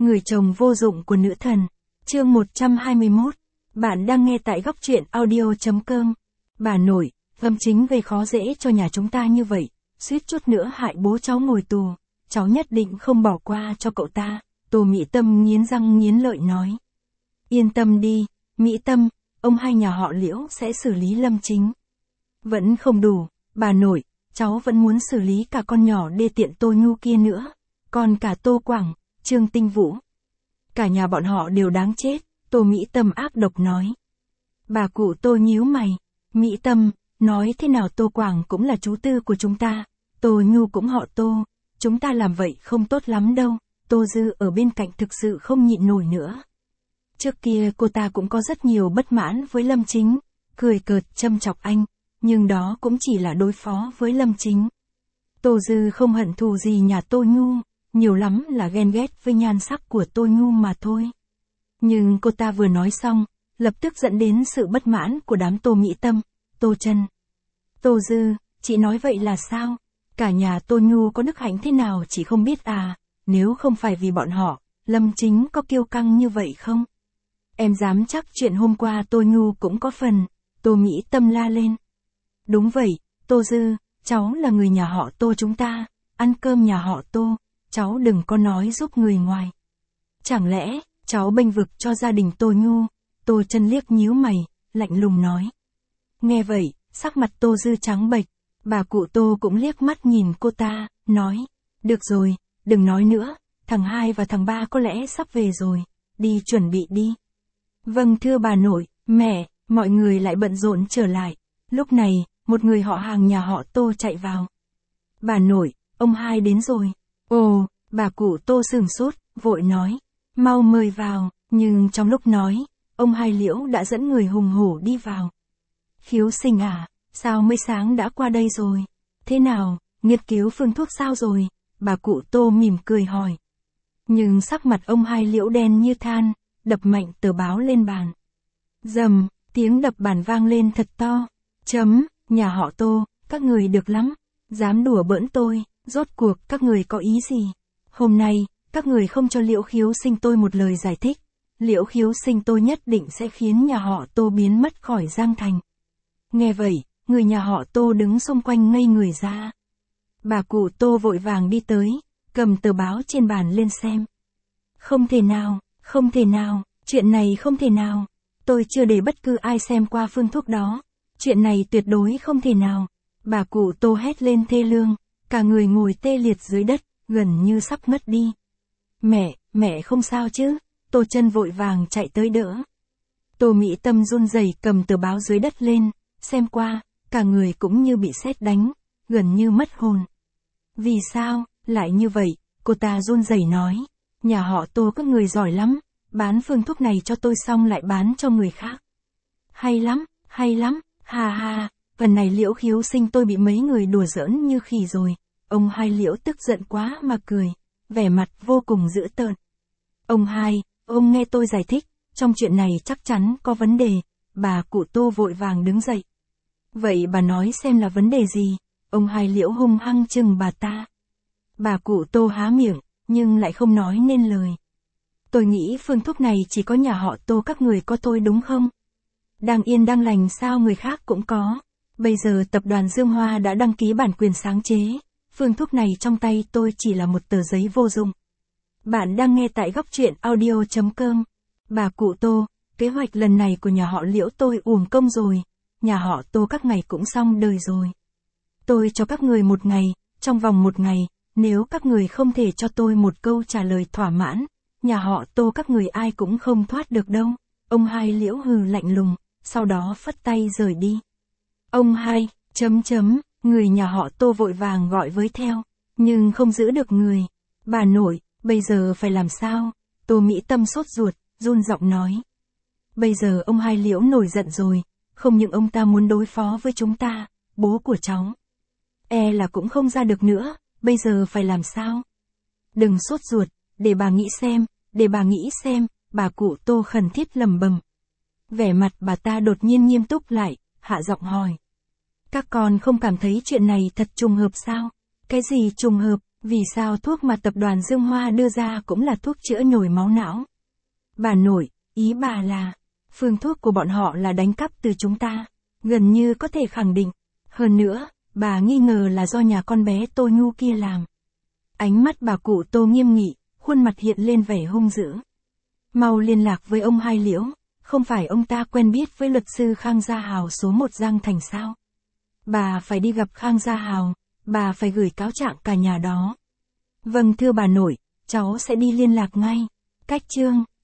Người chồng vô dụng của nữ thần. Chương 121. Bạn đang nghe tại góc truyện audio.com. Bà nội, Lâm Chính về khó dễ cho nhà chúng ta như vậy, suýt chút nữa hại bố cháu ngồi tù, cháu nhất định không bỏ qua cho cậu ta. Tô Mỹ Tâm nghiến răng nghiến lợi nói. Yên tâm đi, Mỹ Tâm, ông hai nhà họ Liễu sẽ xử lý Lâm Chính. Vẫn không đủ, bà nội, cháu vẫn muốn xử lý cả con nhỏ đê tiện Tô Nhu kia nữa, còn cả Tô Quảng, Trương Tinh Vũ. Cả nhà bọn họ đều đáng chết, Tô Mỹ Tâm ác độc nói. Bà cụ Tô nhíu mày, Mỹ Tâm, nói thế nào Tô Quảng cũng là chú tư của chúng ta, Tô Nhu cũng họ Tô, chúng ta làm vậy không tốt lắm đâu. Tô Dư ở bên cạnh thực sự không nhịn nổi nữa. Trước kia cô ta cũng có rất nhiều bất mãn với Lâm Chính, cười cợt châm chọc anh, nhưng đó cũng chỉ là đối phó với Lâm Chính. Tô Dư không hận thù gì nhà Tô Nhu, nhiều lắm là ghen ghét với nhan sắc của Tô Nhu mà thôi. Nhưng cô ta vừa nói xong, lập tức dẫn đến sự bất mãn của đám Tô Mỹ Tâm, Tô Trân. Tô Dư, chị nói vậy là sao? Cả nhà Tô Nhu có đức hạnh thế nào chị không biết à? Nếu không phải vì bọn họ, Lâm Chính có kiêu căng như vậy không? Em dám chắc chuyện hôm qua Tô Nhu cũng có phần, Tô Mỹ Tâm la lên. Đúng vậy, Tô Dư, cháu là người nhà họ Tô chúng ta, ăn cơm nhà họ Tô, cháu đừng có nói giúp người ngoài. Chẳng lẽ, cháu bênh vực cho gia đình Tô Nhu? Tô Trân liếc nhíu mày, lạnh lùng nói. Nghe vậy, sắc mặt Tô Dư trắng bệch, bà cụ Tô cũng liếc mắt nhìn cô ta, nói. Được rồi, đừng nói nữa, thằng 2 và thằng 3 có lẽ sắp về rồi, đi chuẩn bị đi. Vâng thưa bà nội, mẹ, mọi người lại bận rộn trở lại. Lúc này, một người họ hàng nhà họ Tô chạy vào. Bà nội, ông hai đến rồi. Ồ, bà cụ Tô sửng sốt, vội nói. Mau mời vào, nhưng trong lúc nói, ông hai Liễu đã dẫn người hùng hổ đi vào. Khiếu Sinh à, sao mới sáng đã qua đây rồi? Thế nào, nghiên cứu phương thuốc sao rồi? Bà cụ Tô mỉm cười hỏi. Nhưng sắc mặt ông hai Liễu đen như than, đập mạnh tờ báo lên bàn. Rầm, tiếng đập bàn vang lên thật to. Nhà họ Tô, các người được lắm, dám đùa bỡn tôi, rốt cuộc các người có ý gì? Hôm nay, các người không cho Liễu Khiếu Sinh tôi một lời giải thích, Liễu Khiếu Sinh tôi nhất định sẽ khiến nhà họ Tô biến mất khỏi Giang Thành. Nghe vậy, người nhà họ Tô đứng xung quanh ngây người ra. Bà cụ Tô vội vàng đi tới, cầm tờ báo trên bàn lên xem. Không thể nào, chuyện này không thể nào. Tôi chưa để bất cứ ai xem qua phương thuốc đó. Chuyện này tuyệt đối không thể nào. Bà cụ Tô hét lên thê lương, cả người ngồi tê liệt dưới đất, gần như sắp ngất đi. Mẹ không sao chứ? Tô Trân vội vàng chạy tới đỡ. Tô Mỹ Tâm run rẩy cầm tờ báo dưới đất lên, xem qua, cả người cũng như bị sét đánh, gần như mất hồn. Vì sao, lại như vậy? Cô ta run rẩy nói. Nhà họ Tô các người giỏi lắm, bán phương thuốc này cho tôi xong lại bán cho người khác. Hay lắm, ha, phần này Liễu Khiếu Sinh tôi bị mấy người đùa giỡn như khỉ rồi. Ông hai Liễu tức giận quá mà cười, vẻ mặt vô cùng dữ tợn. Ông hai, ông nghe tôi giải thích, trong chuyện này chắc chắn có vấn đề. Bà cụ Tô vội vàng đứng dậy. Vậy bà nói xem là vấn đề gì? Ông hai Liễu hung hăng chừng bà ta. Bà cụ Tô há miệng, nhưng lại không nói nên lời. Tôi nghĩ phương thuốc này chỉ có nhà họ Tô các người có thôi đúng không? Đang yên đang lành sao người khác cũng có. Bây giờ tập đoàn Dương Hoa đã đăng ký bản quyền sáng chế. Phương thuốc này trong tay tôi chỉ là một tờ giấy vô dụng. Bạn đang nghe tại góc truyện audio.com. Bà cụ Tô, kế hoạch lần này của nhà họ Liễu tôi uổng công rồi. Nhà họ Tô các ngày cũng xong đời rồi. Tôi cho các người 1 ngày, trong vòng 1 ngày, nếu các người không thể cho tôi một câu trả lời thỏa mãn, nhà họ Tô các người ai cũng không thoát được đâu. Ông hai Liễu hừ lạnh lùng, sau đó phất tay rời đi. Ông hai, người nhà họ Tô vội vàng gọi với theo, nhưng không giữ được người. Bà nội, bây giờ phải làm sao? Tô Mỹ Tâm sốt ruột, run giọng nói. Bây giờ ông hai Liễu nổi giận rồi, không những ông ta muốn đối phó với chúng ta, bố của cháu. Là cũng không ra được nữa, bây giờ phải làm sao? Đừng sốt ruột, để bà nghĩ xem, bà cụ Tô khẩn thiết lẩm bẩm. Vẻ mặt bà ta đột nhiên nghiêm túc lại, hạ giọng hỏi. Các con không cảm thấy chuyện này thật trùng hợp sao? Cái gì trùng hợp? Vì sao thuốc mà tập đoàn Dương Hoa đưa ra cũng là thuốc chữa nhồi máu não? Bà nội, ý bà là, phương thuốc của bọn họ là đánh cắp từ chúng ta, gần như có thể khẳng định. Hơn nữa, bà nghi ngờ là do nhà con bé Tô Nhu kia làm. Ánh mắt bà cụ Tô nghiêm nghị, khuôn mặt hiện lên vẻ hung dữ. Mau liên lạc với ông Hai Liễu, không phải ông ta quen biết với luật sư Khang Gia Hào số 1 Giang Thành sao? Bà phải đi gặp Khang Gia Hào, bà phải gửi cáo trạng cả nhà đó. Vâng thưa bà nội, cháu sẽ đi liên lạc ngay. Cách chương